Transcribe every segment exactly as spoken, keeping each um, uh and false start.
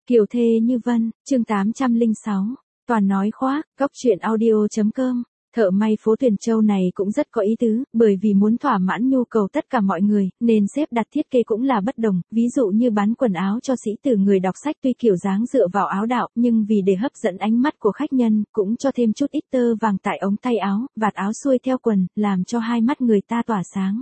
Kiều thê như vân, chương tám trăm lẻ sáu, toàn nói khoác, góc chuyện audio.com. Thợ may phố Tuyền Châu này cũng rất có ý tứ, bởi vì muốn thỏa mãn nhu cầu tất cả mọi người, nên xếp đặt thiết kế cũng là bất đồng, ví dụ như bán quần áo cho sĩ tử người đọc sách tuy kiểu dáng dựa vào áo đạo, nhưng vì để hấp dẫn ánh mắt của khách nhân, cũng cho thêm chút ít tơ vàng tại ống tay áo, vạt áo xuôi theo quần, làm cho hai mắt người ta tỏa sáng.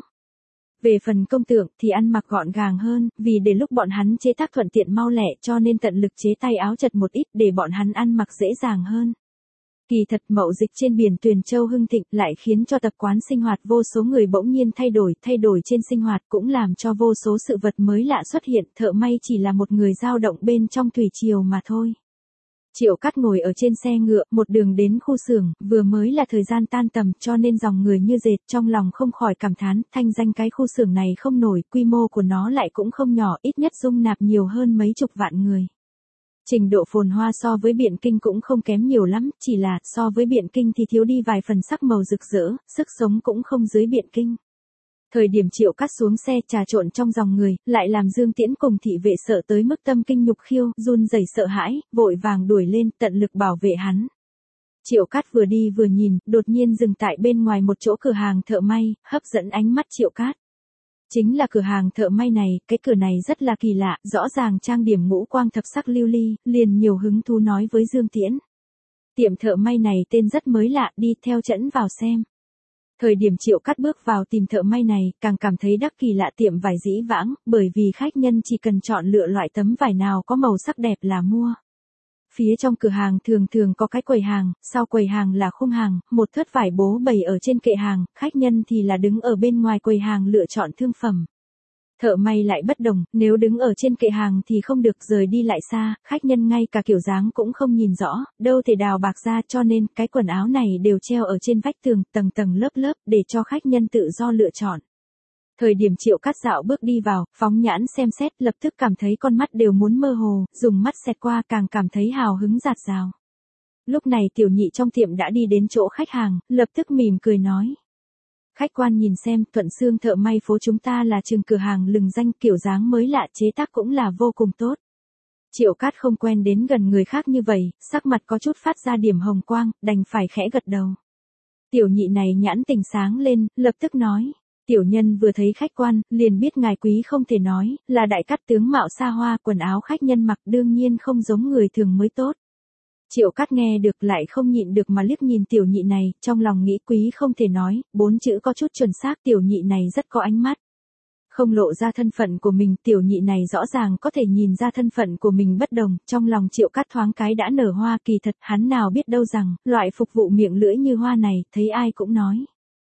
Về phần công tượng thì ăn mặc gọn gàng hơn, vì để lúc bọn hắn chế tác thuận tiện mau lẹ cho nên tận lực chế tay áo chật một ít để bọn hắn ăn mặc dễ dàng hơn. Kỳ thật mậu dịch trên biển Tuyền Châu hưng thịnh lại khiến cho tập quán sinh hoạt vô số người bỗng nhiên thay đổi, thay đổi trên sinh hoạt cũng làm cho vô số sự vật mới lạ xuất hiện, thợ may chỉ là một người dao động bên trong thủy triều mà thôi. Triệu Cát ngồi ở trên xe ngựa, một đường đến khu xưởng, vừa mới là thời gian tan tầm cho nên dòng người như dệt, trong lòng không khỏi cảm thán, thanh danh cái khu xưởng này không nổi, quy mô của nó lại cũng không nhỏ, ít nhất dung nạp nhiều hơn mấy chục vạn người. Trình độ phồn hoa so với Biện Kinh cũng không kém nhiều lắm, chỉ là so với Biện Kinh thì thiếu đi vài phần sắc màu rực rỡ, sức sống cũng không dưới Biện Kinh. Thời điểm Triệu Cát xuống xe trà trộn trong dòng người, lại làm Dương Tiễn cùng thị vệ sợ tới mức tâm kinh nhục khiêu, run rẩy sợ hãi, vội vàng đuổi lên, tận lực bảo vệ hắn. Triệu Cát vừa đi vừa nhìn, đột nhiên dừng tại bên ngoài một chỗ cửa hàng thợ may, hấp dẫn ánh mắt Triệu Cát. Chính là cửa hàng thợ may này, cái cửa này rất là kỳ lạ, rõ ràng trang điểm ngũ quang thập sắc lưu ly, liền nhiều hứng thú nói với Dương Tiễn. Tiệm thợ may này tên rất mới lạ, đi theo chẵn vào xem. Thời điểm Triệu Cát bước vào tìm thợ may này, càng cảm thấy đắc kỳ lạ tiệm vải dĩ vãng, bởi vì khách nhân chỉ cần chọn lựa loại tấm vải nào có màu sắc đẹp là mua. Phía trong cửa hàng thường thường có cái quầy hàng, sau quầy hàng là khung hàng, một thớt vải bố bày ở trên kệ hàng, khách nhân thì là đứng ở bên ngoài quầy hàng lựa chọn thương phẩm. Thợ may lại bất đồng, nếu đứng ở trên kệ hàng thì không được rời đi lại xa, khách nhân ngay cả kiểu dáng cũng không nhìn rõ, đâu thể đào bạc ra cho nên cái quần áo này đều treo ở trên vách tường, tầng tầng lớp lớp, để cho khách nhân tự do lựa chọn. Thời điểm Triệu Cát dạo bước đi vào, phóng nhãn xem xét, lập tức cảm thấy con mắt đều muốn mơ hồ, dùng mắt xẹt qua càng cảm thấy hào hứng dạt dào. Lúc này tiểu nhị trong tiệm đã đi đến chỗ khách hàng, lập tức mỉm cười nói. Khách quan nhìn xem, Thuận Xương thợ may phố chúng ta là trường cửa hàng lừng danh, kiểu dáng mới lạ, chế tác cũng là vô cùng tốt. Triệu Cát không quen đến gần người khác như vậy, sắc mặt có chút phát ra điểm hồng quang, đành phải khẽ gật đầu. Tiểu nhị này nhãn tình sáng lên, lập tức nói. Tiểu nhân vừa thấy khách quan, liền biết ngài quý không thể nói, là đại cát tướng mạo xa hoa, quần áo khách nhân mặc đương nhiên không giống người thường mới tốt. Triệu Cát nghe được lại không nhịn được mà liếc nhìn tiểu nhị này, trong lòng nghĩ quý không thể nói, bốn chữ có chút chuẩn xác, tiểu nhị này rất có ánh mắt. Không lộ ra thân phận của mình, tiểu nhị này rõ ràng có thể nhìn ra thân phận của mình bất đồng, trong lòng Triệu Cát thoáng cái đã nở hoa, kỳ thật hắn nào biết đâu rằng, loại phục vụ miệng lưỡi như hoa này, thấy ai cũng nói.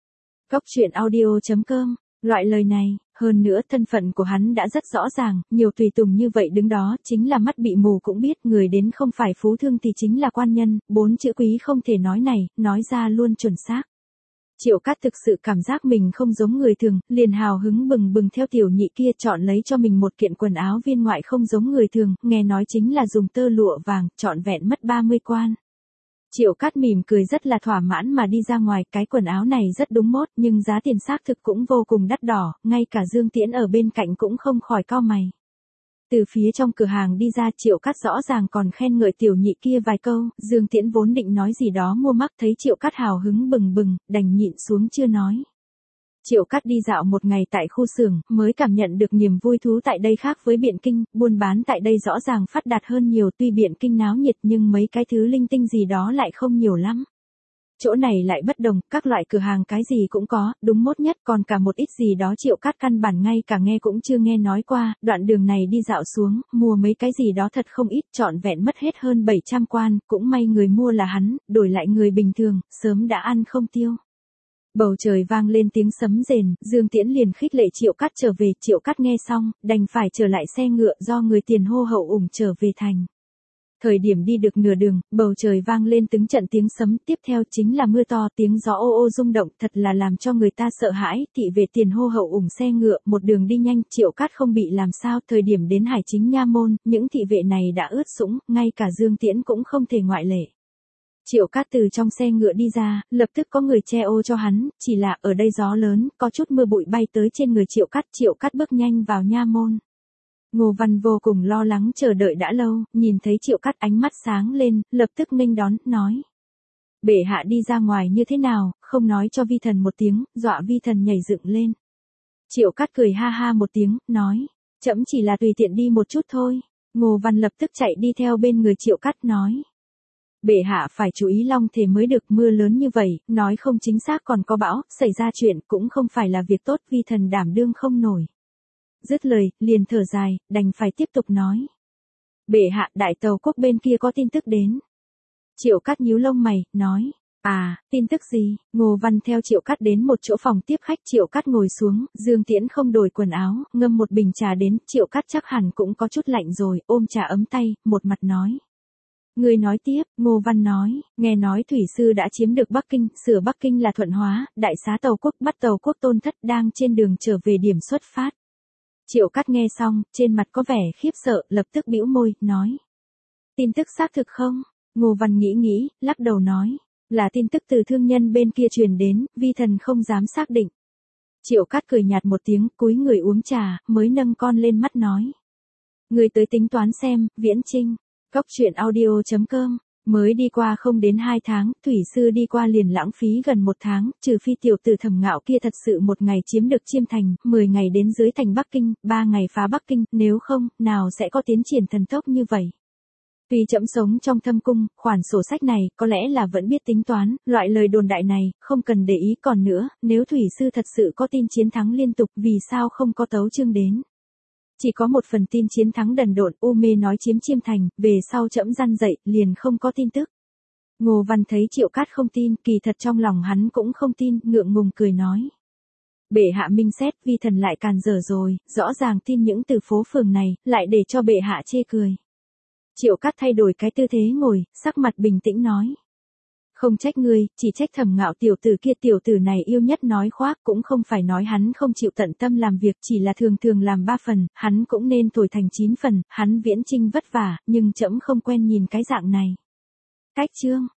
Góc chuyện audio.com, loại lời này, hơn nữa thân phận của hắn đã rất rõ ràng, nhiều tùy tùng như vậy đứng đó, chính là mắt bị mù cũng biết, người đến không phải phú thương thì chính là quan nhân, bốn chữ quý không thể nói này, nói ra luôn chuẩn xác. Triệu Cát thực sự cảm giác mình không giống người thường, liền hào hứng bừng bừng theo tiểu nhị kia chọn lấy cho mình một kiện quần áo viên ngoại không giống người thường, nghe nói chính là dùng tơ lụa vàng, trọn vẹn mất ba mươi quan. Triệu Cát mỉm cười rất là thỏa mãn mà đi ra ngoài, cái quần áo này rất đúng mốt, nhưng giá tiền xác thực cũng vô cùng đắt đỏ, ngay cả Dương Tiễn ở bên cạnh cũng không khỏi cau mày. Từ phía trong cửa hàng đi ra, Triệu Cát rõ ràng còn khen ngợi tiểu nhị kia vài câu, Dương Tiễn vốn định nói gì đó mua mắc, thấy Triệu Cát hào hứng bừng bừng, đành nhịn xuống chưa nói. Triệu Cát đi dạo một ngày tại khu xưởng, mới cảm nhận được niềm vui thú tại đây khác với Biện Kinh, buôn bán tại đây rõ ràng phát đạt hơn nhiều, tuy Biện Kinh náo nhiệt nhưng mấy cái thứ linh tinh gì đó lại không nhiều lắm. Chỗ này lại bất đồng, các loại cửa hàng cái gì cũng có, đúng mốt nhất, còn cả một ít gì đó Triệu Cát căn bản ngay cả nghe cũng chưa nghe nói qua, đoạn đường này đi dạo xuống, mua mấy cái gì đó thật không ít, trọn vẹn mất hết hơn bảy trăm quan, cũng may người mua là hắn, đổi lại người bình thường, sớm đã ăn không tiêu. Bầu trời vang lên tiếng sấm rền, Dương Tiễn liền khích lệ Triệu Cát trở về, Triệu Cát nghe xong, đành phải trở lại xe ngựa do người tiền hô hậu ủng trở về thành. Thời điểm đi được nửa đường, bầu trời vang lên từng trận tiếng sấm, tiếp theo chính là mưa to, tiếng gió ô ô rung động, thật là làm cho người ta sợ hãi, thị vệ tiền hô hậu ủng xe ngựa, một đường đi nhanh, Triệu Cát không bị làm sao, thời điểm đến Hải Chính Nha môn, những thị vệ này đã ướt sũng, ngay cả Dương Tiễn cũng không thể ngoại lệ. Triệu Cát từ trong xe ngựa đi ra, lập tức có người che ô cho hắn, chỉ là ở đây gió lớn, có chút mưa bụi bay tới trên người Triệu Cát, Triệu Cát bước nhanh vào nha môn. Ngô Văn vô cùng lo lắng chờ đợi đã lâu, nhìn thấy Triệu Cát ánh mắt sáng lên, lập tức nghênh đón, nói. Bệ hạ đi ra ngoài như thế nào, không nói cho vi thần một tiếng, dọa vi thần nhảy dựng lên. Triệu Cát cười ha ha một tiếng, nói. Trẫm chỉ là tùy tiện đi một chút thôi. Ngô Văn lập tức chạy đi theo bên người Triệu Cát nói. Bệ hạ phải chú ý long thể mới được, mưa lớn như vậy, nói không chính xác còn có bão, xảy ra chuyện cũng không phải là việc tốt, vi thần đảm đương không nổi. Dứt lời, liền thở dài, đành phải tiếp tục nói. Bệ hạ, đại tàu quốc bên kia có tin tức đến. Triệu Cát nhíu lông mày, nói. À, tin tức gì? Ngô Văn theo Triệu Cát đến một chỗ phòng tiếp khách, Triệu Cát ngồi xuống, Dương Tiễn không đổi quần áo, ngâm một bình trà đến, Triệu Cát chắc hẳn cũng có chút lạnh rồi, ôm trà ấm tay, một mặt nói. Người nói tiếp, Ngô Văn nói, nghe nói thủy sư đã chiếm được Bắc Kinh, sửa Bắc Kinh là Thuận Hóa, đại xá tàu quốc bắt tàu quốc Tôn Thất đang trên đường trở về điểm xuất phát. Triệu Cát nghe xong, trên mặt có vẻ khiếp sợ, lập tức bĩu môi, nói. Tin tức xác thực không? Ngô Văn nghĩ nghĩ, lắc đầu nói. Là tin tức từ thương nhân bên kia truyền đến, vi thần không dám xác định. Triệu Cát cười nhạt một tiếng, cúi người uống trà, mới nâng con lên mắt nói. Người tới tính toán xem, Viễn Trinh. Góc truyện audio chấm com. Mới đi qua không đến hai tháng, thủy sư đi qua liền lãng phí gần một tháng, trừ phi tiểu tử Thẩm Ngạo kia thật sự một ngày chiếm được Chiêm Thành, mười ngày đến dưới thành Bắc Kinh, ba ngày phá Bắc Kinh, nếu không, nào sẽ có tiến triển thần tốc như vậy. Tuy trẫm sống trong thâm cung, khoản sổ sách này, có lẽ là vẫn biết tính toán, loại lời đồn đại này, không cần để ý còn nữa, nếu thủy sư thật sự có tin chiến thắng liên tục, vì sao không có tấu chương đến. Chỉ có một phần tin chiến thắng đần độn, u mê nói chiếm Chiêm Thành, về sau trẫm răn dậy, liền không có tin tức. Ngô Văn thấy Triệu Cát không tin, kỳ thật trong lòng hắn cũng không tin, ngượng ngùng cười nói. Bệ hạ minh xét, vi thần lại càn dở rồi, rõ ràng tin những từ phố phường này, lại để cho bệ hạ chê cười. Triệu Cát thay đổi cái tư thế ngồi, sắc mặt bình tĩnh nói. Không trách ngươi, chỉ trách Thẩm Ngạo tiểu tử kia, tiểu tử này yêu nhất nói khoác, cũng không phải nói hắn không chịu tận tâm làm việc, chỉ là thường thường làm ba phần, hắn cũng nên thổi thành chín phần, hắn Viễn Trinh vất vả, nhưng trẫm không quen nhìn cái dạng này. Cách chương.